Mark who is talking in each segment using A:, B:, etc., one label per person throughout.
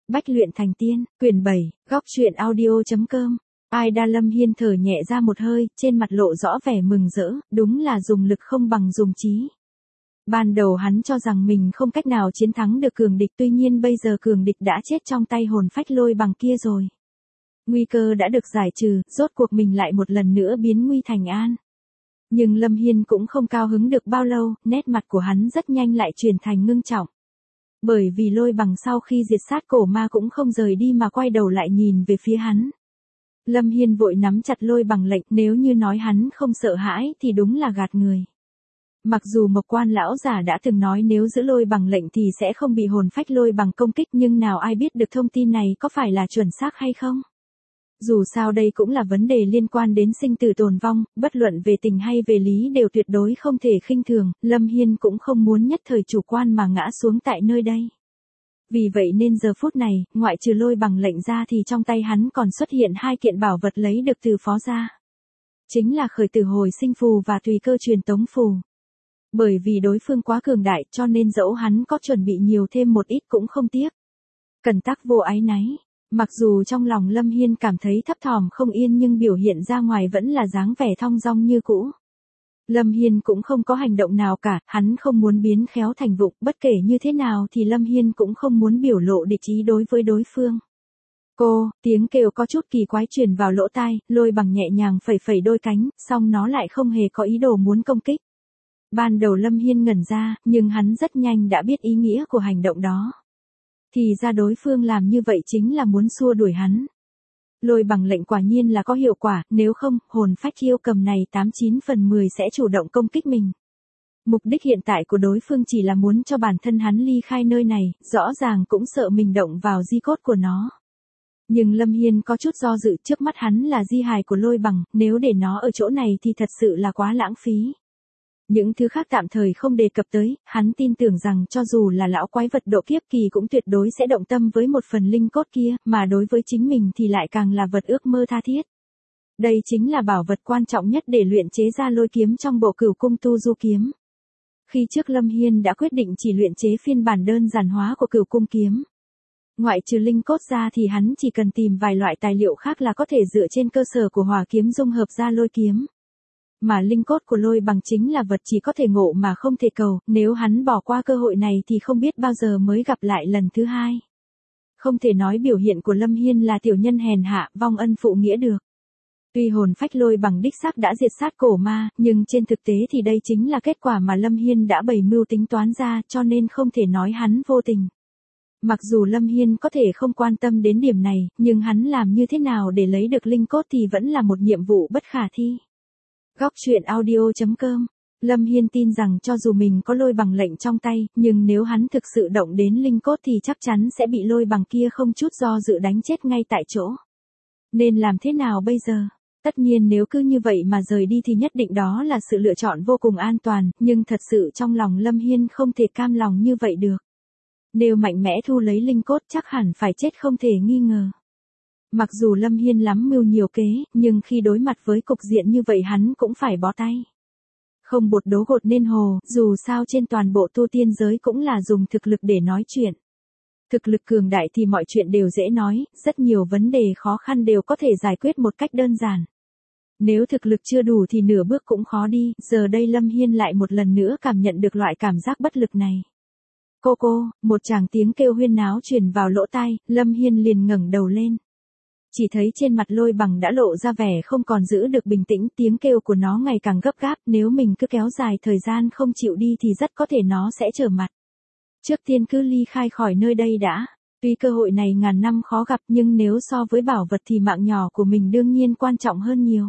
A: Bách luyện thành tiên, quyển 7, góc truyện audio.com. Ai Lâm Hiên thở nhẹ ra một hơi, trên mặt lộ rõ vẻ mừng rỡ, đúng là dùng lực không bằng dùng trí. Ban đầu hắn cho rằng mình không cách nào chiến thắng được cường địch, tuy nhiên bây giờ cường địch đã chết trong tay hồn phách lôi bằng kia rồi. Nguy cơ đã được giải trừ, rốt cuộc mình lại một lần nữa biến nguy thành an. Nhưng Lâm Hiên cũng không cao hứng được bao lâu, nét mặt của hắn rất nhanh lại chuyển thành ngưng trọng. Bởi vì lôi bằng sau khi diệt sát cổ ma cũng không rời đi mà quay đầu lại nhìn về phía hắn. Lâm Hiên vội nắm chặt lôi bằng lệnh, nếu như nói hắn không sợ hãi thì đúng là gạt người. Mặc dù Mộc Quan lão giả đã từng nói nếu giữ lôi bằng lệnh thì sẽ không bị hồn phách lôi bằng công kích, nhưng nào ai biết được thông tin này có phải là chuẩn xác hay không. Dù sao đây cũng là vấn đề liên quan đến sinh tử tồn vong, bất luận về tình hay về lý đều tuyệt đối không thể khinh thường, Lâm Hiên cũng không muốn nhất thời chủ quan mà ngã xuống tại nơi đây. Vì vậy nên giờ phút này, ngoại trừ lôi bằng lệnh ra thì trong tay hắn còn xuất hiện hai kiện bảo vật lấy được từ phó gia. Chính là khởi tử hồi sinh phù và tùy cơ truyền tống phù. Bởi vì đối phương quá cường đại cho nên dẫu hắn có chuẩn bị nhiều thêm một ít cũng không tiếc. Cẩn tắc vô áy náy. Mặc dù trong lòng Lâm Hiên cảm thấy thấp thỏm không yên nhưng biểu hiện ra ngoài vẫn là dáng vẻ thong dong như cũ. Lâm Hiên cũng không có hành động nào cả, hắn không muốn biến khéo thành vụng, bất kể như thế nào thì Lâm Hiên cũng không muốn biểu lộ địch ý đối với đối phương. Cô, tiếng kêu có chút kỳ quái truyền vào lỗ tai, lôi bằng nhẹ nhàng phẩy phẩy đôi cánh, song nó lại không hề có ý đồ muốn công kích. Ban đầu Lâm Hiên ngẩn ra, nhưng hắn rất nhanh đã biết ý nghĩa của hành động đó. Thì ra đối phương làm như vậy chính là muốn xua đuổi hắn. Lôi bằng lệnh quả nhiên là có hiệu quả, nếu không, hồn phách yêu cầm này 89 phần 10 sẽ chủ động công kích mình. Mục đích hiện tại của đối phương chỉ là muốn cho bản thân hắn ly khai nơi này, rõ ràng cũng sợ mình động vào di cốt của nó. Nhưng Lâm Hiên có chút do dự, trước mắt hắn là di hài của lôi bằng, nếu để nó ở chỗ này thì thật sự là quá lãng phí. Những thứ khác tạm thời không đề cập tới, hắn tin tưởng rằng cho dù là lão quái vật độ kiếp kỳ cũng tuyệt đối sẽ động tâm với một phần linh cốt kia, mà đối với chính mình thì lại càng là vật ước mơ tha thiết. Đây chính là bảo vật quan trọng nhất để luyện chế ra lôi kiếm trong bộ Cửu Cung Tu Du kiếm. Khi trước Lâm Hiên đã quyết định chỉ luyện chế phiên bản đơn giản hóa của Cửu Cung kiếm. Ngoại trừ linh cốt ra thì hắn chỉ cần tìm vài loại tài liệu khác là có thể dựa trên cơ sở của hỏa kiếm dung hợp ra lôi kiếm. Mà linh cốt của lôi bằng chính là vật chỉ có thể ngộ mà không thể cầu, nếu hắn bỏ qua cơ hội này thì không biết bao giờ mới gặp lại lần thứ hai. Không thể nói biểu hiện của Lâm Hiên là tiểu nhân hèn hạ, vong ân phụ nghĩa được. Tuy hồn phách lôi bằng đích xác đã diệt sát cổ ma, nhưng trên thực tế thì đây chính là kết quả mà Lâm Hiên đã bày mưu tính toán ra, cho nên không thể nói hắn vô tình. Mặc dù Lâm Hiên có thể không quan tâm đến điểm này, nhưng hắn làm như thế nào để lấy được linh cốt thì vẫn là một nhiệm vụ bất khả thi. Góc truyện audio.com. Lâm Hiên tin rằng cho dù mình có lôi bằng lệnh trong tay, nhưng nếu hắn thực sự động đến linh cốt thì chắc chắn sẽ bị lôi bằng kia không chút do dự đánh chết ngay tại chỗ. Nên làm thế nào bây giờ? Tất nhiên nếu cứ như vậy mà rời đi thì nhất định đó là sự lựa chọn vô cùng an toàn, nhưng thật sự trong lòng Lâm Hiên không thể cam lòng như vậy được. Nếu mạnh mẽ thu lấy linh cốt chắc hẳn phải chết không thể nghi ngờ. Mặc dù Lâm Hiên lắm mưu nhiều kế, nhưng khi đối mặt với cục diện như vậy hắn cũng phải bó tay. Không bột đố gột nên hồ, dù sao trên toàn bộ tu tiên giới cũng là dùng thực lực để nói chuyện. Thực lực cường đại thì mọi chuyện đều dễ nói, rất nhiều vấn đề khó khăn đều có thể giải quyết một cách đơn giản. Nếu thực lực chưa đủ thì nửa bước cũng khó đi, giờ đây Lâm Hiên lại một lần nữa cảm nhận được loại cảm giác bất lực này. Cô, một tràng tiếng kêu huyên náo truyền vào lỗ tai, Lâm Hiên liền ngẩng đầu lên. Chỉ thấy trên mặt lôi bằng đã lộ ra vẻ không còn giữ được bình tĩnh, tiếng kêu của nó ngày càng gấp gáp, nếu mình cứ kéo dài thời gian không chịu đi thì rất có thể nó sẽ trở mặt. Trước tiên cứ ly khai khỏi nơi đây đã, tuy cơ hội này ngàn năm khó gặp nhưng nếu so với bảo vật thì mạng nhỏ của mình đương nhiên quan trọng hơn nhiều.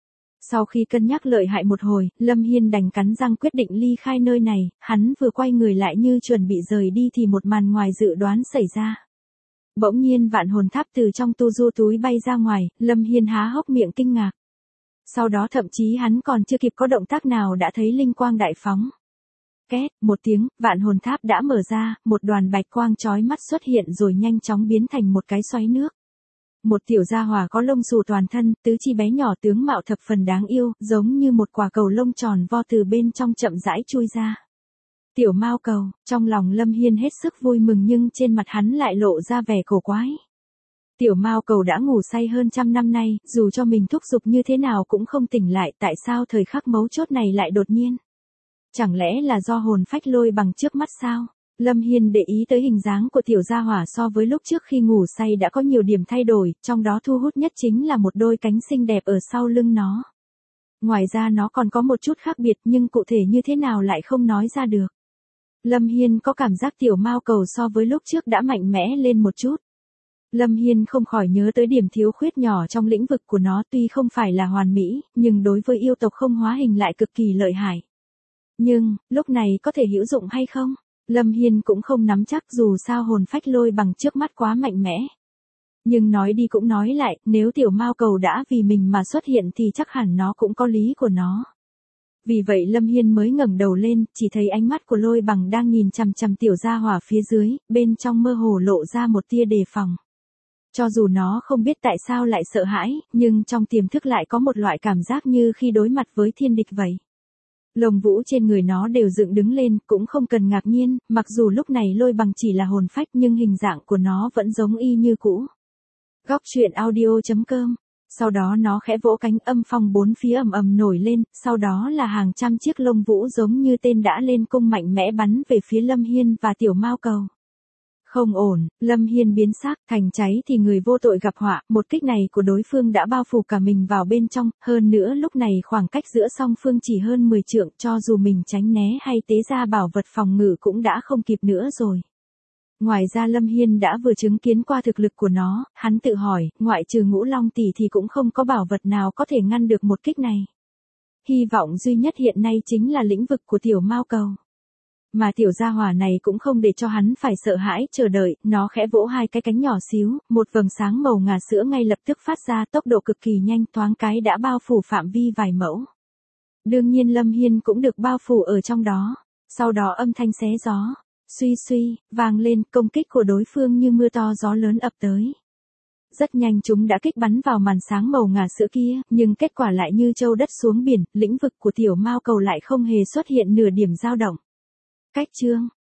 A: Sau khi cân nhắc lợi hại một hồi, Lâm Hiên đành cắn răng quyết định ly khai nơi này, hắn vừa quay người lại như chuẩn bị rời đi thì một màn ngoài dự đoán xảy ra. Bỗng nhiên vạn hồn tháp từ trong tu du túi bay ra ngoài, Lâm Hiên há hốc miệng kinh ngạc. Sau đó thậm chí hắn còn chưa kịp có động tác nào đã thấy linh quang đại phóng. Két, một tiếng, vạn hồn tháp đã mở ra, một đoàn bạch quang chói mắt xuất hiện rồi nhanh chóng biến thành một cái xoáy nước. Một tiểu gia hỏa có lông xù toàn thân, tứ chi bé nhỏ tướng mạo thập phần đáng yêu, giống như một quả cầu lông tròn vo từ bên trong chậm rãi chui ra. Tiểu Mao Cầu, trong lòng Lâm Hiên hết sức vui mừng nhưng trên mặt hắn lại lộ ra vẻ cổ quái. Tiểu Mao Cầu đã ngủ say hơn 100 năm nay, dù cho mình thúc giục như thế nào cũng không tỉnh lại, tại sao thời khắc mấu chốt này lại đột nhiên? Chẳng lẽ là do hồn phách lôi bằng trước mắt sao? Lâm Hiên để ý tới hình dáng của tiểu gia hỏa so với lúc trước khi ngủ say đã có nhiều điểm thay đổi, trong đó thu hút nhất chính là một đôi cánh xinh đẹp ở sau lưng nó. Ngoài ra nó còn có một chút khác biệt nhưng cụ thể như thế nào lại không nói ra được. Lâm Hiên có cảm giác tiểu Mao Cầu so với lúc trước đã mạnh mẽ lên một chút. Lâm Hiên không khỏi nhớ tới điểm thiếu khuyết nhỏ trong lĩnh vực của nó, tuy không phải là hoàn mỹ, nhưng đối với yêu tộc không hóa hình lại cực kỳ lợi hại. Nhưng, lúc này có thể hữu dụng hay không? Lâm Hiên cũng không nắm chắc, dù sao hồn phách lôi bằng trước mắt quá mạnh mẽ. Nhưng nói đi cũng nói lại, nếu tiểu Mao Cầu đã vì mình mà xuất hiện thì chắc hẳn nó cũng có lý của nó. Vì vậy Lâm Hiên mới ngẩng đầu lên, chỉ thấy ánh mắt của lôi bằng đang nhìn chằm chằm tiểu gia hỏa phía dưới, bên trong mơ hồ lộ ra một tia đề phòng. Cho dù nó không biết tại sao lại sợ hãi, nhưng trong tiềm thức lại có một loại cảm giác như khi đối mặt với thiên địch vậy. Lông vũ trên người nó đều dựng đứng lên, cũng không cần ngạc nhiên, mặc dù lúc này lôi bằng chỉ là hồn phách nhưng hình dạng của nó vẫn giống y như cũ. Góc truyện audio.com. Sau đó nó khẽ vỗ cánh, âm phong bốn phía ầm ầm nổi lên, sau đó là hàng trăm chiếc lông vũ giống như tên đã lên cung mạnh mẽ bắn về phía Lâm Hiên và tiểu Mao Cầu. Không ổn, Lâm Hiên biến sắc, thành cháy thì người vô tội gặp họa, một kích này của đối phương đã bao phủ cả mình vào bên trong, hơn nữa lúc này khoảng cách giữa song phương chỉ hơn 10 trượng, cho dù mình tránh né hay tế ra bảo vật phòng ngự cũng đã không kịp nữa rồi. Ngoài ra Lâm Hiên đã vừa chứng kiến qua thực lực của nó, hắn tự hỏi, ngoại trừ Ngũ Long tỷ thì cũng không có bảo vật nào có thể ngăn được một kích này. Hy vọng duy nhất hiện nay chính là lĩnh vực của tiểu Mao Cầu. Mà tiểu gia hỏa này cũng không để cho hắn phải sợ hãi, chờ đợi, nó khẽ vỗ hai cái cánh nhỏ xíu, một vầng sáng màu ngà sữa ngay lập tức phát ra, tốc độ cực kỳ nhanh, thoáng cái đã bao phủ phạm vi vài mẫu. Đương nhiên Lâm Hiên cũng được bao phủ ở trong đó. Sau đó âm thanh xé gió, suy suy, vang lên, công kích của đối phương như mưa to gió lớn ập tới. Rất nhanh chúng đã kích bắn vào màn sáng màu ngà sữa kia, nhưng kết quả lại như châu đất xuống biển, lĩnh vực của tiểu Mao Cầu lại không hề xuất hiện nửa điểm dao động. Cách chương